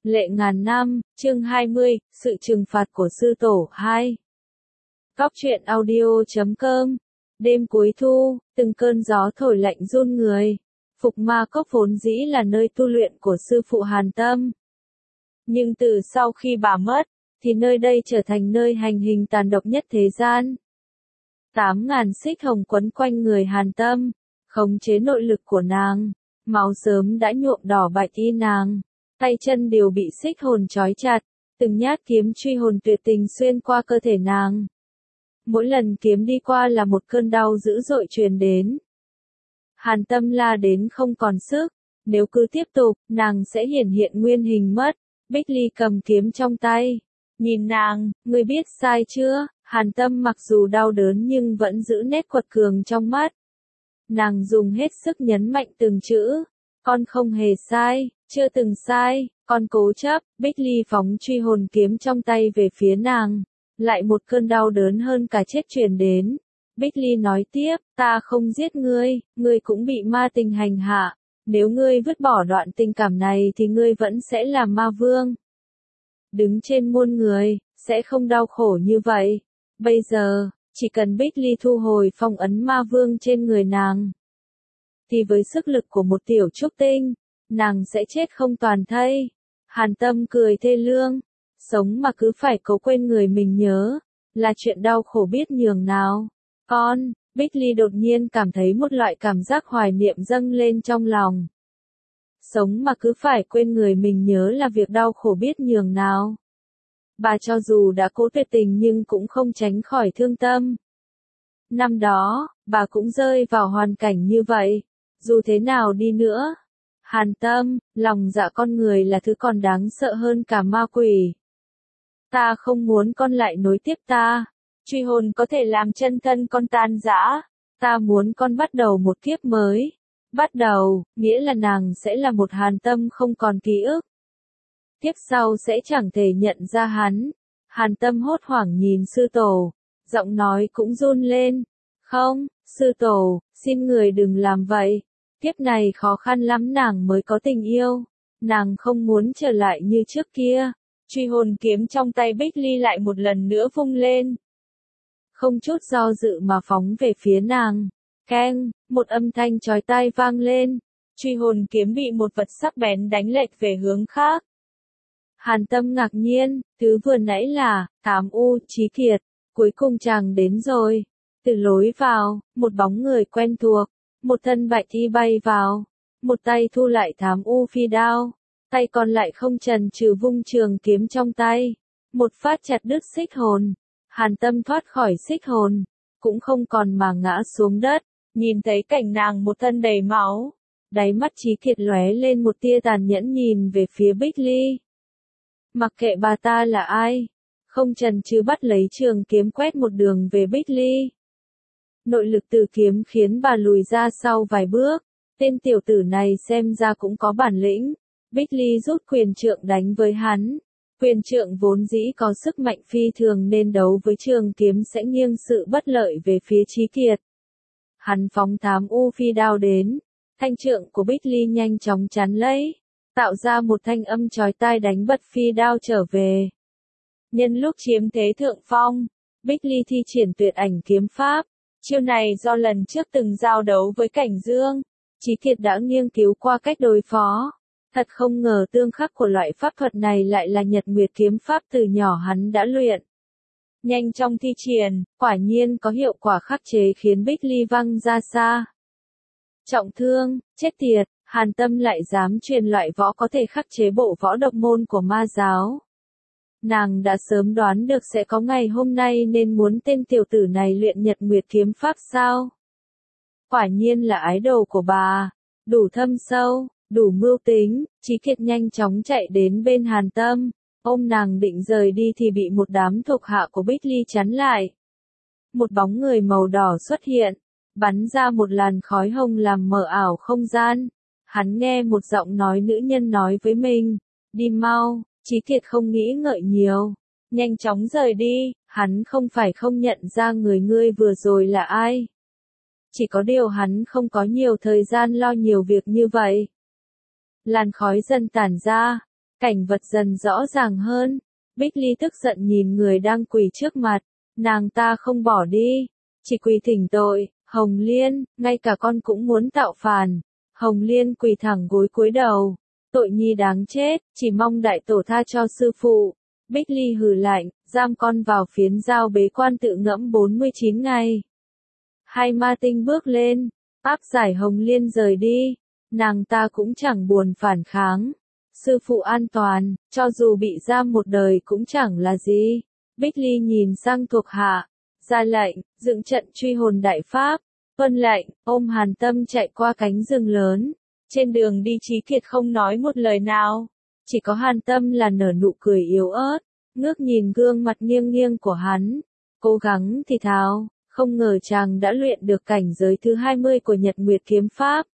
Lệ ngàn năm, chương 20, sự trừng phạt của sư tổ 2. Cóc truyện audio.com. Đêm cuối thu, từng cơn gió thổi lạnh run người. Phục Ma Cốc vốn dĩ là nơi tu luyện của sư phụ Hàn Tâm. Nhưng từ sau khi bà mất, thì nơi đây trở thành nơi hành hình tàn độc nhất thế gian. 8.000 xích hồng quấn quanh người Hàn Tâm, khống chế nội lực của nàng. Máu sớm đã nhuộm đỏ bạch y nàng. Tay chân đều bị xích hồn trói chặt, từng nhát kiếm truy hồn tuyệt tình xuyên qua cơ thể nàng. Mỗi lần kiếm đi qua là một cơn đau dữ dội truyền đến. Hàn Tâm la đến không còn sức, nếu cứ tiếp tục, nàng sẽ hiển hiện nguyên hình mất. Bích Ly cầm kiếm trong tay, nhìn nàng, ngươi biết sai chưa? Hàn Tâm mặc dù đau đớn nhưng vẫn giữ nét quật cường trong mắt. Nàng dùng hết sức nhấn mạnh từng chữ, con không hề sai. Chưa từng sai, con cố chấp. Bích Ly phóng truy hồn kiếm trong tay về phía nàng. Lại một cơn đau đớn hơn cả chết truyền đến. Bích Ly nói tiếp, ta không giết ngươi, ngươi cũng bị ma tình hành hạ. Nếu ngươi vứt bỏ đoạn tình cảm này thì ngươi vẫn sẽ là ma vương. Đứng trên muôn người, sẽ không đau khổ như vậy. Bây giờ, chỉ cần Bích Ly thu hồi phong ấn ma vương trên người nàng, thì với sức lực của một tiểu trúc tinh, nàng sẽ chết không toàn thây. Hàn Tâm cười thê lương. Sống mà cứ phải cố quên người mình nhớ, là chuyện đau khổ biết nhường nào. Con, Bích Ly đột nhiên cảm thấy một loại cảm giác hoài niệm dâng lên trong lòng. Sống mà cứ phải quên người mình nhớ là việc đau khổ biết nhường nào. Bà cho dù đã cố tuyệt tình nhưng cũng không tránh khỏi thương tâm. Năm đó, bà cũng rơi vào hoàn cảnh như vậy. Dù thế nào đi nữa, Hàn Tâm, lòng dạ con người là thứ còn đáng sợ hơn cả ma quỷ. Ta không muốn con lại nối tiếp ta. Truy hồn có thể làm chân thân con tan rã. Ta muốn con bắt đầu một kiếp mới. Bắt đầu, nghĩa là nàng sẽ là một Hàn Tâm không còn ký ức. Kiếp sau sẽ chẳng thể nhận ra hắn. Hàn Tâm hốt hoảng nhìn sư tổ. Giọng nói cũng run lên. Không, sư tổ, xin người đừng làm vậy. Kiếp này khó khăn lắm nàng mới có tình yêu. Nàng không muốn trở lại như trước kia. Truy hồn kiếm trong tay Bích Ly lại một lần nữa vung lên. Không chút do dự mà phóng về phía nàng. Keng, một âm thanh chói tai vang lên. Truy hồn kiếm bị một vật sắc bén đánh lệch về hướng khác. Hàn Tâm ngạc nhiên, thứ vừa nãy là, Thám U, Chí Kiệt. Cuối cùng chàng đến rồi. Từ lối vào, một bóng người quen thuộc. Một thân bạch y bay vào. Một tay thu lại Thám U phi đao. Tay còn lại không chần chừ vung trường kiếm trong tay. Một phát chặt đứt xích hồn. Hàn Tâm thoát khỏi xích hồn. Cũng không còn mà ngã xuống đất. Nhìn thấy cảnh nàng một thân đầy máu. Đáy mắt Chí Kiệt lóe lên một tia tàn nhẫn nhìn về phía Bích Ly. Mặc kệ bà ta là ai. Không chần chừ bắt lấy trường kiếm quét một đường về Bích Ly. Nội lực từ kiếm khiến bà lùi ra sau vài bước. Tên tiểu tử này xem ra cũng có bản lĩnh. Bích Ly rút quyền trượng đánh với hắn. Quyền trượng vốn dĩ có sức mạnh phi thường nên đấu với trường kiếm sẽ nghiêng sự bất lợi về phía Chí Kiệt. Hắn phóng Thám U phi đao đến. Thanh trượng của Bích Ly nhanh chóng chắn lấy. Tạo ra một thanh âm chói tai đánh bật phi đao trở về. Nhân lúc chiếm thế thượng phong, Bích Ly thi triển tuyệt ảnh kiếm pháp. Chiêu này do lần trước từng giao đấu với Cảnh Dương, Chí Kiệt đã nghiên cứu qua cách đối phó. Thật không ngờ tương khắc của loại pháp thuật này lại là Nhật Nguyệt kiếm pháp từ nhỏ hắn đã luyện. Nhanh trong thi triển, quả nhiên có hiệu quả khắc chế khiến Bích Ly văng ra xa. Trọng thương, chết tiệt, Hàn Tâm lại dám truyền loại võ có thể khắc chế bộ võ độc môn của ma giáo. Nàng đã sớm đoán được sẽ có ngày hôm nay nên muốn tên tiểu tử này luyện Nhật Nguyệt kiếm pháp sao? Quả nhiên là ái đồ của bà, đủ thâm sâu, đủ mưu tính. Chí Kiệt nhanh chóng chạy đến bên Hàn Tâm, ôm nàng định rời đi thì bị một đám thuộc hạ của Bích Ly chắn lại. Một bóng người màu đỏ xuất hiện, bắn ra một làn khói hồng làm mờ ảo không gian. Hắn nghe một giọng nói nữ nhân nói với mình, đi mau. Chí Kiệt không nghĩ ngợi nhiều, nhanh chóng rời đi. Hắn không phải không nhận ra người ngươi vừa rồi là ai. Chỉ có điều hắn không có nhiều thời gian lo nhiều việc như vậy. Làn khói dần tản ra, Cảnh vật dần rõ ràng hơn. Bích Ly tức giận nhìn người đang quỳ trước mặt. Nàng ta không bỏ đi. Chỉ quỳ thỉnh tội. Hồng Liên, ngay cả con cũng muốn tạo phản. Hồng Liên quỳ thẳng gối cúi đầu. Tội nhi đáng chết, chỉ mong đại tổ tha cho sư phụ. Bích Ly hừ lạnh, giam con vào phiến giao bế quan tự ngẫm 49 ngày. Hai ma tinh bước lên, áp giải Hồng Liên rời đi. Nàng ta cũng chẳng buồn phản kháng. Sư phụ an toàn, cho dù bị giam một đời cũng chẳng là gì. Bích Ly nhìn sang thuộc hạ, ra lệnh, dựng trận truy hồn đại pháp. Tuân lệnh, ôm Hàn Tâm chạy qua cánh rừng lớn. Trên đường đi Chí Kiệt không nói một lời nào. Chỉ có Hàn Tâm là nở nụ cười yếu ớt, ngước nhìn gương mặt nghiêng nghiêng của hắn. Cố gắng thì thào, không ngờ chàng đã luyện được cảnh giới thứ 20 của Nhật Nguyệt Kiếm Pháp.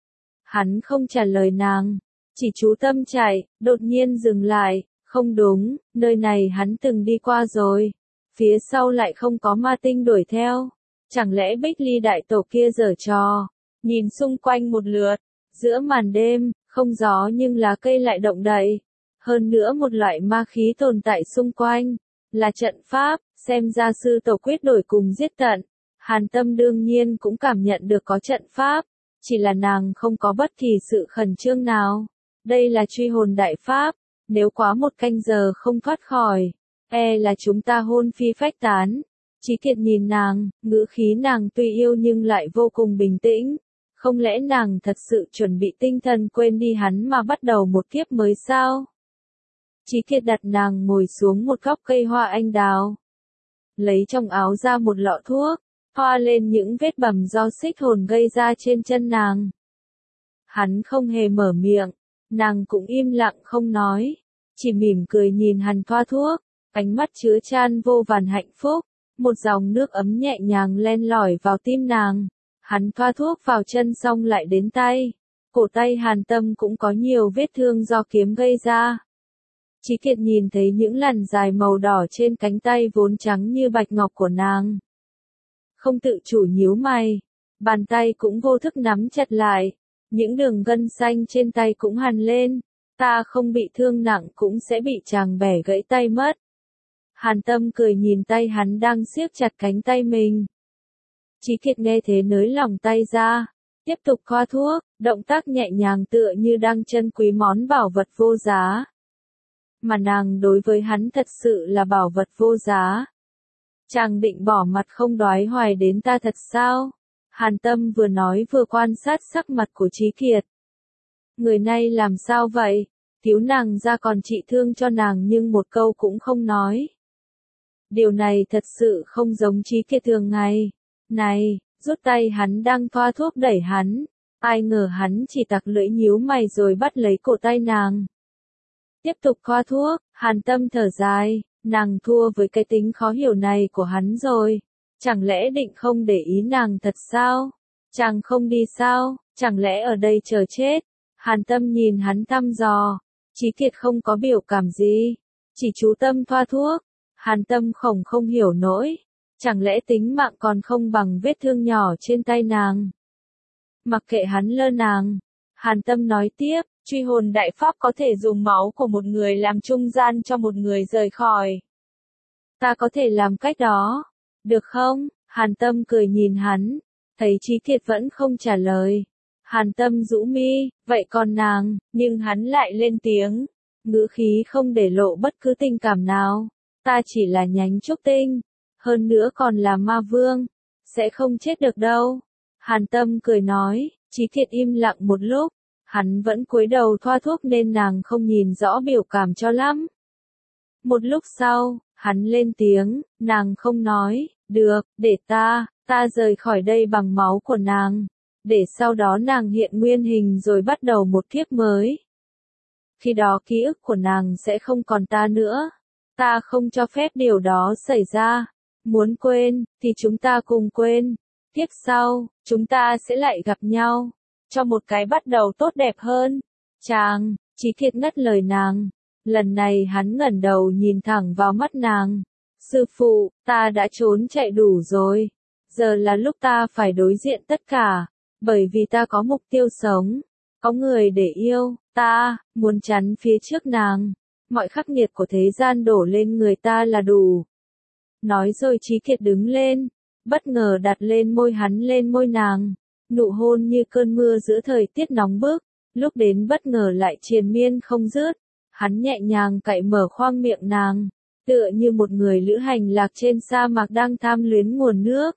Hắn không trả lời nàng, chỉ chú tâm chạy, đột nhiên dừng lại, không đúng, nơi này hắn từng đi qua rồi. Phía sau lại không có ma tinh đuổi theo. Chẳng lẽ Bích Ly đại tổ kia giở trò? Nhìn xung quanh một lượt, giữa màn đêm, không gió nhưng lá cây lại động đậy. Hơn nữa một loại ma khí tồn tại xung quanh, là trận pháp, xem ra sư tổ quyết đổi cùng giết tận. Hàn Tâm đương nhiên cũng cảm nhận được có trận pháp, chỉ là nàng không có bất kỳ sự khẩn trương nào. Đây là truy hồn đại pháp, nếu quá một canh giờ không thoát khỏi, là chúng ta hồn phi phách tán. Chí Kiệt nhìn nàng, ngữ khí nàng tuy yêu nhưng lại vô cùng bình tĩnh. Không lẽ nàng thật sự chuẩn bị tinh thần quên đi hắn mà bắt đầu một kiếp mới sao? Chí Kiệt đặt nàng ngồi xuống một góc cây hoa anh đào. Lấy trong áo ra một lọ thuốc, thoa lên những vết bầm do xích hồn gây ra trên chân nàng. Hắn không hề mở miệng, nàng cũng im lặng không nói, chỉ mỉm cười nhìn hắn thoa thuốc, ánh mắt chứa chan vô vàn hạnh phúc. Một dòng nước ấm nhẹ nhàng len lỏi vào tim nàng. Hắn thoa thuốc vào chân xong lại đến tay. Cổ tay Hàn Tâm cũng có nhiều vết thương do kiếm gây ra. Chí Kiệt nhìn thấy những lằn dài màu đỏ trên cánh tay vốn trắng như bạch ngọc của nàng. Không tự chủ nhíu mày. Bàn tay cũng vô thức nắm chặt lại. Những đường gân xanh trên tay cũng hằn lên. Ta không bị thương nặng cũng sẽ bị chàng bẻ gãy tay mất. Hàn Tâm cười nhìn tay hắn đang siết chặt cánh tay mình. Chí Kiệt nghe thế nới lỏng tay ra, tiếp tục thoa thuốc, động tác nhẹ nhàng tựa như đang trân quý món bảo vật vô giá. Mà nàng đối với hắn thật sự là bảo vật vô giá. Chàng định bỏ mặt không đoái hoài đến ta thật sao? Hàn Tâm vừa nói vừa quan sát sắc mặt của Chí Kiệt. Người này làm sao vậy? Cứu nàng ra còn trị thương cho nàng nhưng một câu cũng không nói. Điều này thật sự không giống Chí Kiệt thường ngày. Này, rút tay hắn đang thoa thuốc đẩy hắn. Ai ngờ hắn chỉ tặc lưỡi nhíu mày rồi bắt lấy cổ tay nàng. Tiếp tục thoa thuốc, Hàn Tâm thở dài, nàng thua với cái tính khó hiểu này của hắn rồi. Chẳng lẽ định không để ý nàng thật sao? Chàng không đi sao? Chẳng lẽ ở đây chờ chết? Hàn Tâm nhìn hắn thăm dò. Chí Kiệt không có biểu cảm gì, chỉ chú tâm thoa thuốc. Hàn Tâm không hiểu nổi, chẳng lẽ tính mạng còn không bằng vết thương nhỏ trên tay nàng. Mặc kệ hắn lơ nàng, Hàn Tâm nói tiếp, truy hồn đại pháp có thể dùng máu của một người làm trung gian cho một người rời khỏi. Ta có thể làm cách đó, được không? Hàn Tâm cười nhìn hắn, thấy Chí Kiệt vẫn không trả lời. Hàn Tâm rũ mi, vậy còn nàng, nhưng hắn lại lên tiếng, ngữ khí không để lộ bất cứ tình cảm nào. Ta chỉ là nhánh trúc tinh, hơn nữa còn là ma vương, sẽ không chết được đâu. Hàn Tâm cười nói, Chí Kiệt im lặng một lúc, hắn vẫn cúi đầu thoa thuốc nên nàng không nhìn rõ biểu cảm cho lắm. Một lúc sau, hắn lên tiếng, nàng không nói, được, để ta rời khỏi đây bằng máu của nàng, để sau đó nàng hiện nguyên hình rồi bắt đầu một kiếp mới. Khi đó ký ức của nàng sẽ không còn ta nữa. Ta không cho phép điều đó xảy ra. Muốn quên, thì chúng ta cùng quên. Tiếp sau, chúng ta sẽ lại gặp nhau. Cho một cái bắt đầu tốt đẹp hơn. Chàng, Chí Kiệt ngắt lời nàng. Lần này hắn ngẩng đầu nhìn thẳng vào mắt nàng. Sư phụ, ta đã trốn chạy đủ rồi. Giờ là lúc ta phải đối diện tất cả. Bởi vì ta có mục tiêu sống. Có người để yêu, ta, muốn chắn phía trước nàng. Mọi khắc nghiệt của thế gian đổ lên người ta là đủ. Nói rồi Chí Kiệt đứng lên, bất ngờ đặt lên môi hắn lên môi nàng. Nụ hôn như cơn mưa giữa thời tiết nóng bức, lúc đến bất ngờ lại triền miên không dứt. Hắn nhẹ nhàng cạy mở khoang miệng nàng, tựa như một người lữ hành lạc trên sa mạc đang tham luyến nguồn nước.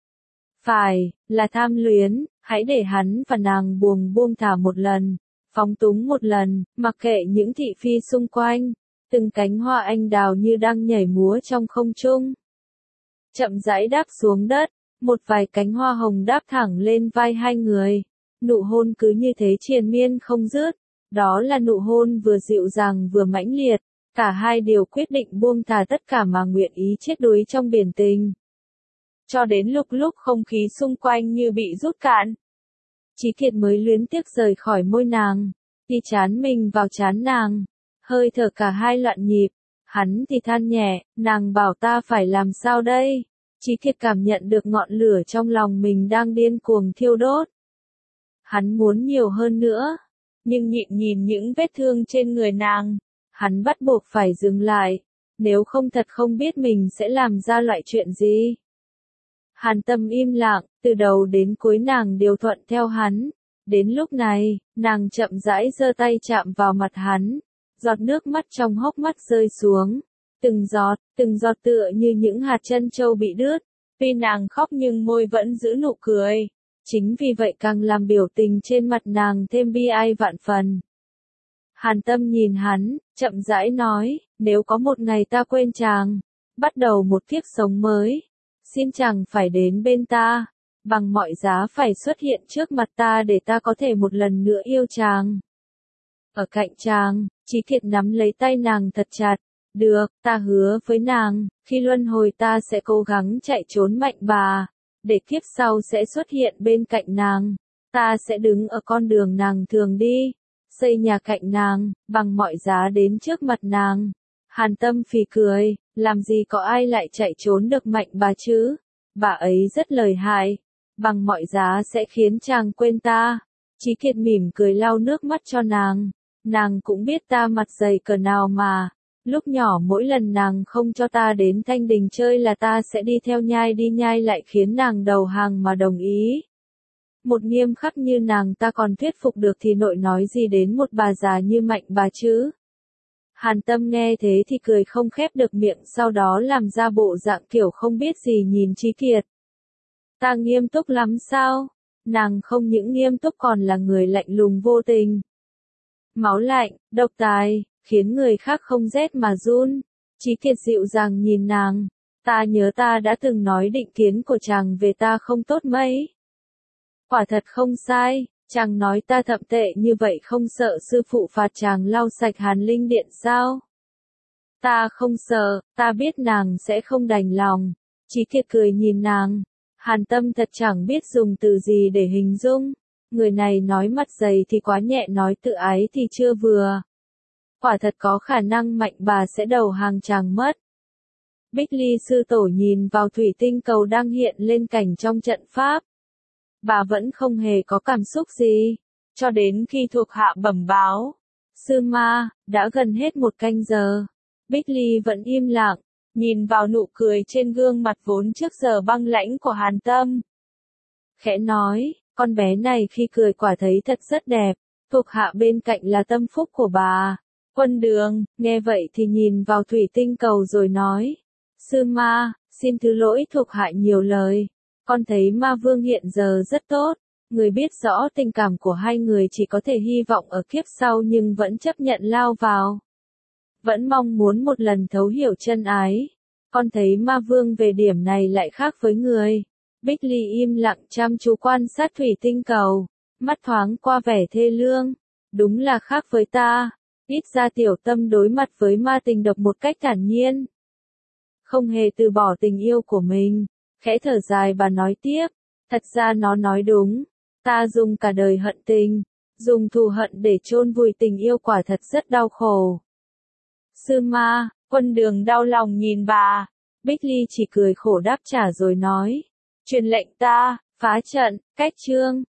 Phải, là tham luyến, hãy để hắn và nàng buông thả một lần, phóng túng một lần, mặc kệ những thị phi xung quanh, từng cánh hoa anh đào như đang nhảy múa trong không trung. Chậm rãi đáp xuống đất, một vài cánh hoa hồng đáp thẳng lên vai hai người, nụ hôn cứ như thế triền miên không dứt, đó là nụ hôn vừa dịu dàng vừa mãnh liệt, cả hai đều quyết định buông thả tất cả mà nguyện ý chết đuối trong biển tình. Cho đến lúc không khí xung quanh như bị rút cạn, Chí Kiệt mới luyến tiếc rời khỏi môi nàng, thì chán mình vào chán nàng, hơi thở cả hai loạn nhịp, hắn thì than nhẹ, nàng bảo ta phải làm sao đây? Chí Kiệt cảm nhận được ngọn lửa trong lòng mình đang điên cuồng thiêu đốt. Hắn muốn nhiều hơn nữa, nhưng nhìn những vết thương trên người nàng, hắn bắt buộc phải dừng lại, nếu không thật không biết mình sẽ làm ra loại chuyện gì. Hàn Tâm im lặng, từ đầu đến cuối nàng đều thuận theo hắn. Đến lúc này, nàng chậm rãi giơ tay chạm vào mặt hắn, giọt nước mắt trong hốc mắt rơi xuống, từng giọt tựa như những hạt trân châu bị đứt. Tuy nàng khóc nhưng môi vẫn giữ nụ cười, chính vì vậy càng làm biểu tình trên mặt nàng thêm bi ai vạn phần. Hàn Tâm nhìn hắn, chậm rãi nói, nếu có một ngày ta quên chàng, bắt đầu một kiếp sống mới, xin chàng phải đến bên ta, bằng mọi giá phải xuất hiện trước mặt ta để ta có thể một lần nữa yêu chàng. Ở cạnh chàng, Chí Kiệt nắm lấy tay nàng thật chặt, được, ta hứa với nàng, khi luân hồi ta sẽ cố gắng chạy trốn mạnh bà, để kiếp sau sẽ xuất hiện bên cạnh nàng, ta sẽ đứng ở con đường nàng thường đi, xây nhà cạnh nàng, bằng mọi giá đến trước mặt nàng. Hàn Tâm phì cười, làm gì có ai lại chạy trốn được mạnh bà chứ, bà ấy rất lợi hại, bằng mọi giá sẽ khiến chàng quên ta. Chí Kiệt mỉm cười lau nước mắt cho nàng cũng biết ta mặt dày cỡ nào mà, lúc nhỏ mỗi lần nàng không cho ta đến Thanh Đình chơi là ta sẽ đi theo nhai đi nhai lại khiến nàng đầu hàng mà đồng ý. Một nghiêm khắc như nàng ta còn thuyết phục được thì nội nói gì đến một bà già như mạnh bà chứ. Hàn Tâm nghe thế thì cười không khép được miệng, sau đó làm ra bộ dạng kiểu không biết gì nhìn Chí Kiệt. Ta nghiêm túc lắm sao? Nàng không những nghiêm túc còn là người lạnh lùng vô tình. Máu lạnh, độc tài, khiến người khác không rét mà run. Chí Kiệt dịu dàng nhìn nàng. Ta nhớ ta đã từng nói định kiến của chàng về ta không tốt mấy. Quả thật không sai, chàng nói ta thậm tệ như vậy không sợ sư phụ phạt chàng lau sạch Hàn Linh Điện sao? Ta không sợ, ta biết nàng sẽ không đành lòng. Chí Kiệt cười nhìn nàng. Hàn Tâm thật chẳng biết dùng từ gì để hình dung. Người này nói mặt dày thì quá nhẹ, nói tự ái thì chưa vừa. Quả thật có khả năng mạnh bà sẽ đầu hàng chàng mất. Bích Ly sư tổ nhìn vào thủy tinh cầu đang hiện lên cảnh trong trận pháp. Bà vẫn không hề có cảm xúc gì, cho đến khi thuộc hạ bẩm báo. Sư ma, đã gần hết 1 canh giờ. Bích Ly vẫn im lặng, nhìn vào nụ cười trên gương mặt vốn trước giờ băng lãnh của Hàn Tâm. Khẽ nói, con bé này khi cười quả thấy thật rất đẹp, thuộc hạ bên cạnh là tâm phúc của bà. Quân Đường, nghe vậy thì nhìn vào thủy tinh cầu rồi nói, sư ma, xin thứ lỗi thuộc hạ nhiều lời. Con thấy ma vương hiện giờ rất tốt, người biết rõ tình cảm của hai người chỉ có thể hy vọng ở kiếp sau nhưng vẫn chấp nhận lao vào. Vẫn mong muốn một lần thấu hiểu chân ái. Con thấy ma vương về điểm này lại khác với người. Bích Ly im lặng chăm chú quan sát thủy tinh cầu, mắt thoáng qua vẻ thê lương. Đúng là khác với ta, ít ra tiểu tâm đối mặt với ma tình độc một cách thản nhiên. Không hề từ bỏ tình yêu của mình. Khẽ thở dài bà nói tiếp, thật ra nó nói đúng, ta dùng cả đời hận tình, dùng thù hận để chôn vùi tình yêu quả thật rất đau khổ. Sư ma, Quân Đường đau lòng nhìn bà, Bích Ly chỉ cười khổ đáp trả rồi nói, truyền lệnh ta, phá trận, cách chương.